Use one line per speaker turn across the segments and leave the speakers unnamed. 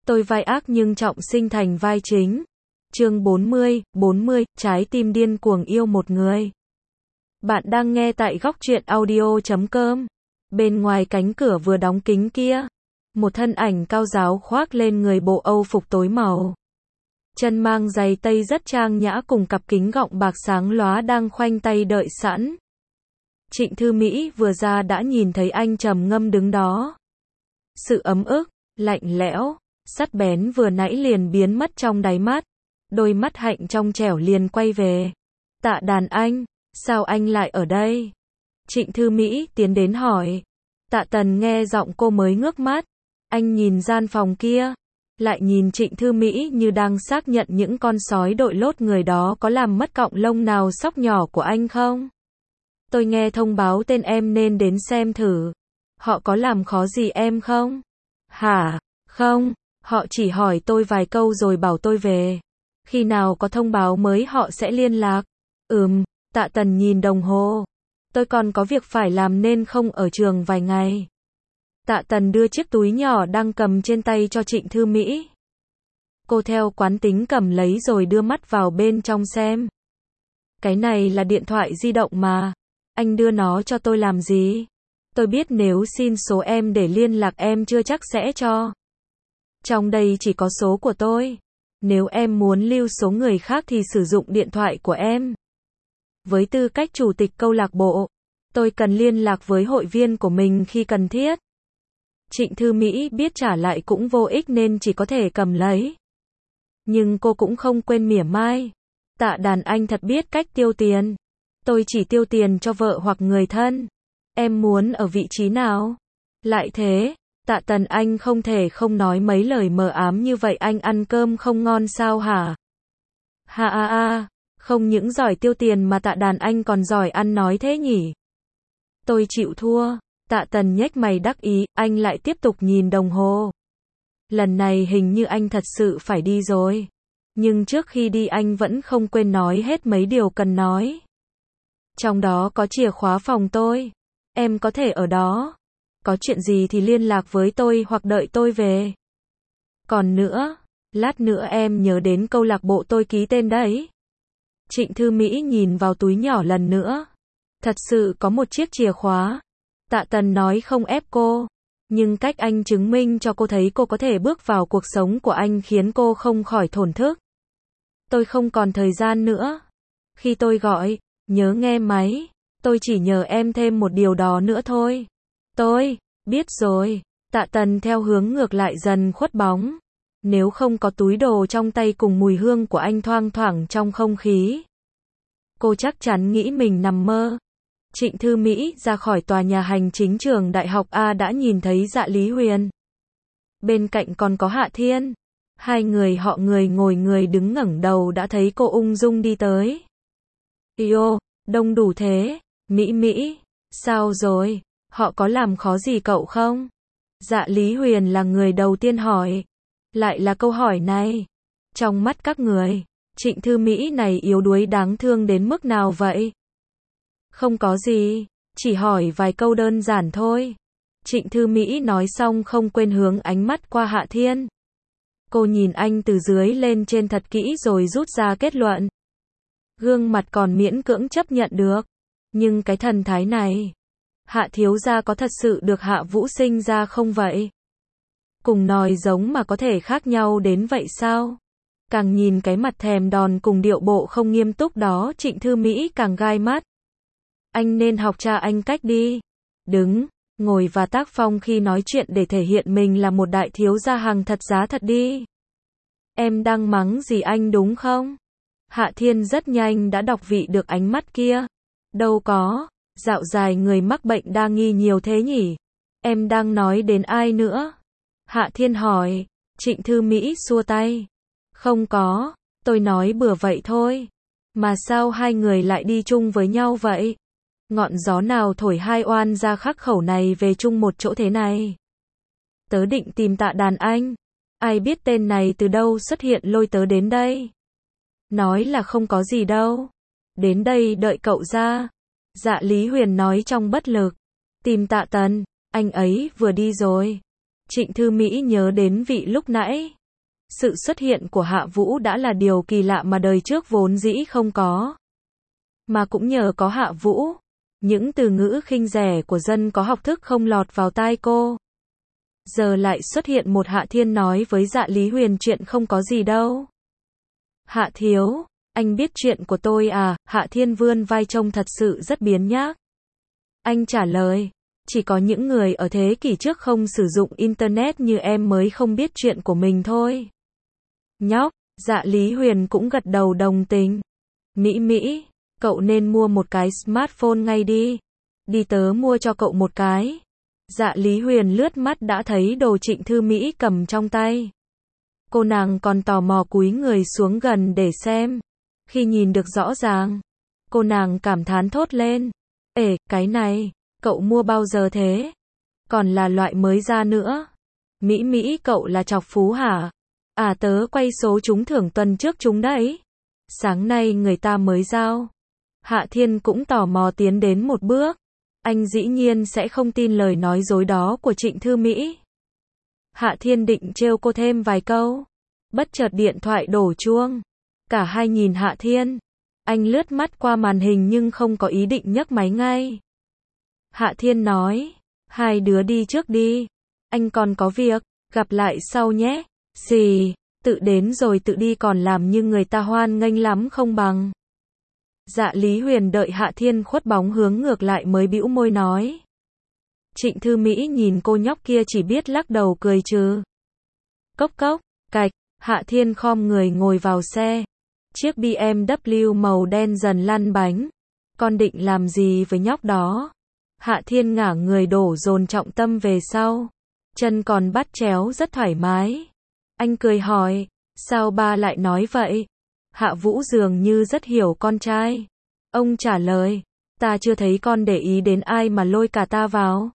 Tôi vai ác nhưng trọng sinh thành vai chính. Chương 40, trái tim điên cuồng yêu một người. Bạn đang nghe tại góc truyện audio.com. Bên ngoài cánh cửa vừa đóng kín kia, một thân ảnh cao ráo khoác lên người bộ Âu phục tối màu. Chân mang giày tây rất trang nhã cùng cặp kính gọng bạc sáng lóa đang khoanh tay đợi sẵn. Trịnh Thư Mỹ vừa ra đã nhìn thấy anh trầm ngâm đứng đó. Sự ấm ức, lạnh lẽo, sắt bén vừa nãy liền biến mất trong đáy mắt. Đôi mắt hạnh trong trẻo liền quay về. Tạ Đàn Anh, sao anh lại ở đây? Trịnh Thư Mỹ tiến đến hỏi. Tạ Tần nghe giọng cô mới ngước mắt. Anh nhìn gian phòng kia, lại nhìn Trịnh Thư Mỹ như đang xác nhận những con sói đội lốt người đó có làm mất cọng lông nào sóc nhỏ của anh không? Tôi nghe thông báo tên em nên đến xem thử. Họ có làm khó gì em không? Hả? Không, họ chỉ hỏi tôi vài câu rồi bảo tôi về. Khi nào có thông báo mới họ sẽ liên lạc. Tạ Tần nhìn đồng hồ. Tôi còn có việc phải làm nên không ở trường vài ngày. Tạ Tần đưa chiếc túi nhỏ đang cầm trên tay cho Trịnh Thư Mỹ. Cô theo quán tính cầm lấy rồi đưa mắt vào bên trong xem. Cái này là điện thoại di động mà. Anh đưa nó cho tôi làm gì? Tôi biết nếu xin số em để liên lạc em chưa chắc sẽ cho. Trong đây chỉ có số của tôi. Nếu em muốn lưu số người khác thì sử dụng điện thoại của em. Với tư cách chủ tịch câu lạc bộ, tôi cần liên lạc với hội viên của mình khi cần thiết. Trịnh Thư Mỹ biết trả lại cũng vô ích nên chỉ có thể cầm lấy. Nhưng cô cũng không quên mỉa mai. Tạ Đàn Anh thật biết cách tiêu tiền. Tôi chỉ tiêu tiền cho vợ hoặc người thân. Em muốn ở vị trí nào? Lại thế, Tạ Tần anh không thể không nói mấy lời mờ ám như vậy. Anh ăn cơm không ngon sao hả? Không những giỏi tiêu tiền mà Tạ Đàn Anh còn giỏi ăn nói thế nhỉ? Tôi chịu thua. Tạ Tần nhếch mày đắc ý, anh lại tiếp tục nhìn đồng hồ. Lần này hình như anh thật sự phải đi rồi. Nhưng trước khi đi anh vẫn không quên nói hết mấy điều cần nói. Trong đó có chìa khóa phòng tôi. Em có thể ở đó. Có chuyện gì thì liên lạc với tôi hoặc đợi tôi về. Còn nữa, lát nữa em nhớ đến câu lạc bộ tôi ký tên đấy. Trịnh Thư Mỹ nhìn vào túi nhỏ lần nữa. Thật sự có một chiếc chìa khóa. Tạ Tần nói không ép cô. Nhưng cách anh chứng minh cho cô thấy cô có thể bước vào cuộc sống của anh khiến cô không khỏi thổn thức. Tôi không còn thời gian nữa. Khi tôi gọi, nhớ nghe máy. Tôi chỉ nhờ em thêm một điều đó nữa thôi. Tôi biết rồi. Tạ Tần theo hướng ngược lại dần khuất bóng. Nếu không có túi đồ trong tay cùng mùi hương của anh thoang thoảng trong không khí, cô chắc chắn nghĩ mình nằm mơ. Trịnh Thư Mỹ ra khỏi tòa nhà hành chính trường Đại học A đã nhìn thấy Dạ Lý Huyền. Bên cạnh còn có Hạ Thiên. Hai người họ người ngồi người đứng ngẩng đầu đã thấy cô ung dung đi tới. Yêu, đông đủ thế. Mỹ, sao rồi? Họ có làm khó gì cậu không? Dạ Lý Huyền là người đầu tiên hỏi. Lại là câu hỏi này. Trong mắt các người, Trịnh Thư Mỹ này yếu đuối đáng thương đến mức nào vậy? Không có gì, chỉ hỏi vài câu đơn giản thôi. Trịnh Thư Mỹ nói xong không quên hướng ánh mắt qua Hạ Thiên. Cô nhìn anh từ dưới lên trên thật kỹ rồi rút ra kết luận. Gương mặt còn miễn cưỡng chấp nhận được. Nhưng cái thần thái này, Hạ thiếu gia có thật sự được Hạ Vũ sinh ra không vậy? Cùng nòi giống mà có thể khác nhau đến vậy sao? Càng nhìn cái mặt thèm đòn cùng điệu bộ không nghiêm túc đó Trịnh Thư Mỹ càng gai mắt. Anh nên học cha anh cách đi. Đứng, ngồi và tác phong khi nói chuyện để thể hiện mình là một đại thiếu gia hàng thật giá thật đi. Em đang mắng gì anh đúng không? Hạ Thiên rất nhanh đã đọc vị được ánh mắt kia. Đâu có, dạo dài người mắc bệnh đa nghi nhiều thế nhỉ? Em đang nói đến ai nữa? Hạ Thiên hỏi. Trịnh Thư Mỹ xua tay. Không có, tôi nói bừa vậy thôi. Mà sao hai người lại đi chung với nhau vậy? Ngọn gió nào thổi hai oan gia khắc khẩu này về chung một chỗ thế này? Tớ định tìm Tạ Đàn Anh. Ai biết tên này từ đâu xuất hiện lôi tớ đến đây? Nói là không có gì đâu. Đến đây đợi cậu ra. Dạ Lý Huyền nói trong bất lực. Tìm Tạ Tần, anh ấy vừa đi rồi. Trịnh Thư Mỹ nhớ đến vị lúc nãy. Sự xuất hiện của Hạ Vũ đã là điều kỳ lạ mà đời trước vốn dĩ không có. Mà cũng nhờ có Hạ Vũ, những từ ngữ khinh rẻ của dân có học thức không lọt vào tai cô. Giờ lại xuất hiện một Hạ Thiên nói với Dạ Lý Huyền chuyện không có gì đâu. Hạ thiếu, anh biết chuyện của tôi à? Hạ Thiên vươn vai trông thật sự rất biếng nhác. Anh trả lời, chỉ có những người ở thế kỷ trước không sử dụng Internet như em mới không biết chuyện của mình thôi. Nhóc, Dạ Lý Huyền cũng gật đầu đồng tình. Mỹ, cậu nên mua một cái smartphone ngay đi. Đi tớ mua cho cậu một cái. Dạ Lý Huyền lướt mắt đã thấy đồ Trịnh Thư Mỹ cầm trong tay. Cô nàng còn tò mò cúi người xuống gần để xem. Khi nhìn được rõ ràng, cô nàng cảm thán thốt lên. Ê, cái này, cậu mua bao giờ thế? Còn là loại mới ra nữa. Mỹ, cậu là chọc phú hả? À tớ quay số trúng thưởng tuần trước chúng đấy. Sáng nay người ta mới giao. Hạ Thiên cũng tò mò tiến đến một bước. Anh dĩ nhiên sẽ không tin lời nói dối đó của Trịnh Thư Mỹ. Hạ Thiên định trêu cô thêm vài câu. Bất chợt điện thoại đổ chuông. Cả hai nhìn Hạ Thiên. Anh lướt mắt qua màn hình nhưng không có ý định nhấc máy ngay. Hạ Thiên nói, hai đứa đi trước đi. Anh còn có việc, gặp lại sau nhé. Gì, tự đến rồi tự đi còn làm như người ta hoan nghênh lắm không bằng. Dạ Lý Huyền đợi Hạ Thiên khuất bóng hướng ngược lại mới bĩu môi nói. Trịnh Thư Mỹ nhìn cô nhóc kia chỉ biết lắc đầu cười trừ. Cốc, cạch, Hạ Thiên khom người ngồi vào xe. Chiếc BMW màu đen dần lăn bánh. Con định làm gì với nhóc đó? Hạ Thiên ngả người đổ dồn trọng tâm về sau. Chân còn bắt chéo rất thoải mái. Anh cười hỏi, sao ba lại nói vậy? Hạ Vũ dường như rất hiểu con trai. Ông trả lời, ta chưa thấy con để ý đến ai mà lôi cả ta vào.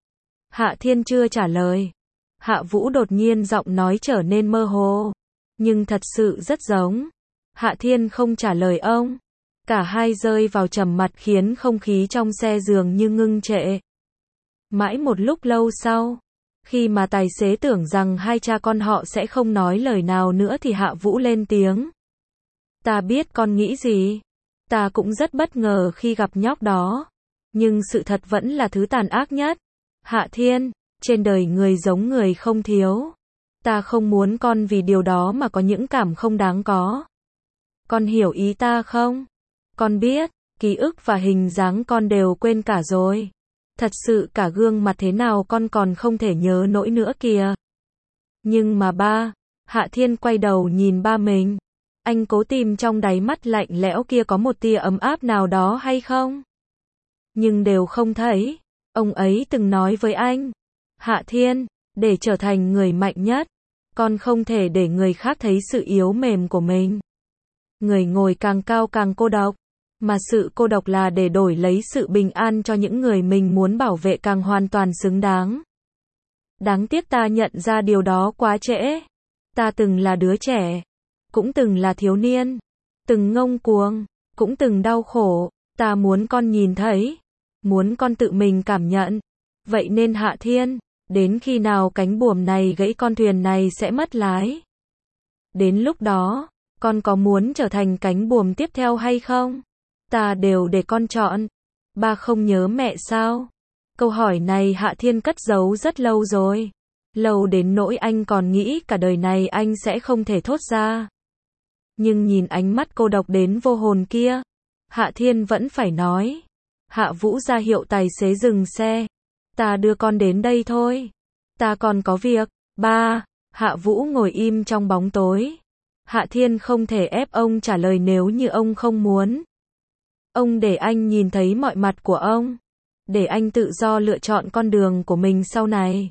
Hạ Thiên chưa trả lời. Hạ Vũ đột nhiên giọng nói trở nên mơ hồ. Nhưng thật sự rất giống. Hạ Thiên không trả lời ông. Cả hai rơi vào trầm mặc khiến không khí trong xe dường như ngưng trệ. Mãi một lúc lâu sau, khi mà tài xế tưởng rằng hai cha con họ sẽ không nói lời nào nữa thì Hạ Vũ lên tiếng. Ta biết con nghĩ gì. Ta cũng rất bất ngờ khi gặp nhóc đó. Nhưng sự thật vẫn là thứ tàn ác nhất. Hạ Thiên, trên đời người giống người không thiếu. Ta không muốn con vì điều đó mà có những cảm không đáng có. Con hiểu ý ta không? Con biết, ký ức và hình dáng con đều quên cả rồi. Thật sự cả gương mặt thế nào con còn không thể nhớ nổi nữa kìa. Nhưng mà ba, Hạ Thiên quay đầu nhìn ba mình. Anh cố tìm trong đáy mắt lạnh lẽo kia có một tia ấm áp nào đó hay không? Nhưng đều không thấy. Ông ấy từng nói với anh. Hạ Thiên, để trở thành người mạnh nhất, con không thể để người khác thấy sự yếu mềm của mình. Người ngồi càng cao càng cô độc. Mà sự cô độc là để đổi lấy sự bình an cho những người mình muốn bảo vệ càng hoàn toàn xứng đáng. Đáng tiếc ta nhận ra điều đó quá trễ. Ta từng là đứa trẻ. Cũng từng là thiếu niên. Từng ngông cuồng. Cũng từng đau khổ. Ta muốn con nhìn thấy. Muốn con tự mình cảm nhận. Vậy nên Hạ Thiên, đến khi nào cánh buồm này gãy con thuyền này sẽ mất lái. Đến lúc đó, con có muốn trở thành cánh buồm tiếp theo hay không? Ta đều để con chọn. Ba không nhớ mẹ sao? Câu hỏi này Hạ Thiên cất giấu rất lâu rồi. Lâu đến nỗi anh còn nghĩ cả đời này anh sẽ không thể thốt ra. Nhưng nhìn ánh mắt cô độc đến vô hồn kia, Hạ Thiên vẫn phải nói. Hạ Vũ ra hiệu tài xế dừng xe. Ta đưa con đến đây thôi. Ta còn có việc. Ba. Hạ Vũ ngồi im trong bóng tối. Hạ Thiên không thể ép ông trả lời nếu như ông không muốn. Ông để anh nhìn thấy mọi mặt của ông. Để anh tự do lựa chọn con đường của mình sau này.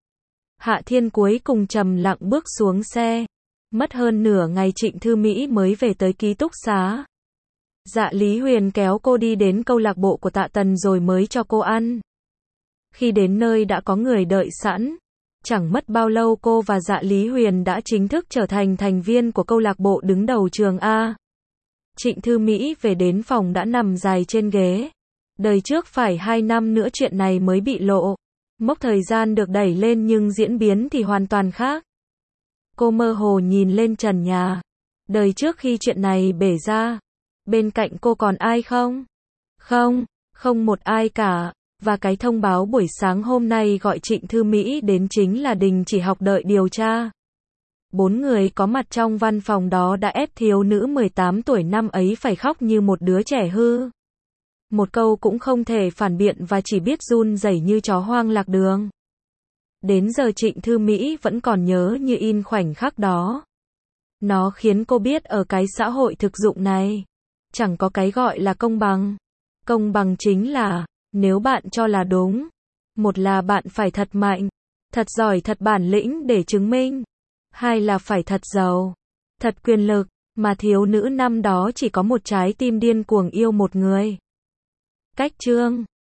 Hạ Thiên cuối cùng trầm lặng bước xuống xe. Mất hơn nửa ngày Trịnh Thư Mỹ mới về tới ký túc xá. Dạ Lý Huyền kéo cô đi đến câu lạc bộ của Tạ Tần rồi mới cho cô ăn. Khi đến nơi đã có người đợi sẵn. Chẳng mất bao lâu cô và Dạ Lý Huyền đã chính thức trở thành thành viên của câu lạc bộ đứng đầu trường A. Trịnh Thư Mỹ về đến phòng đã nằm dài trên ghế. Đời trước phải 2 năm nữa chuyện này mới bị lộ. Mốc thời gian được đẩy lên nhưng diễn biến thì hoàn toàn khác. Cô mơ hồ nhìn lên trần nhà. Đời trước khi chuyện này bể ra, bên cạnh cô còn ai không? Không, không một ai cả. Và cái thông báo buổi sáng hôm nay gọi Trịnh Thư Mỹ đến chính là đình chỉ học đợi điều tra. 4 người có mặt trong văn phòng đó đã ép thiếu nữ 18 tuổi năm ấy phải khóc như một đứa trẻ hư. Một câu cũng không thể phản biện và chỉ biết run rẩy như chó hoang lạc đường. Đến giờ Trịnh Thư Mỹ vẫn còn nhớ như in khoảnh khắc đó. Nó khiến cô biết ở cái xã hội thực dụng này, chẳng có cái gọi là công bằng. Công bằng chính là, nếu bạn cho là đúng, một là bạn phải thật mạnh, thật giỏi, thật bản lĩnh để chứng minh. Hai là phải thật giàu, thật quyền lực, mà thiếu nữ năm đó chỉ có một trái tim điên cuồng yêu một người. Cách chương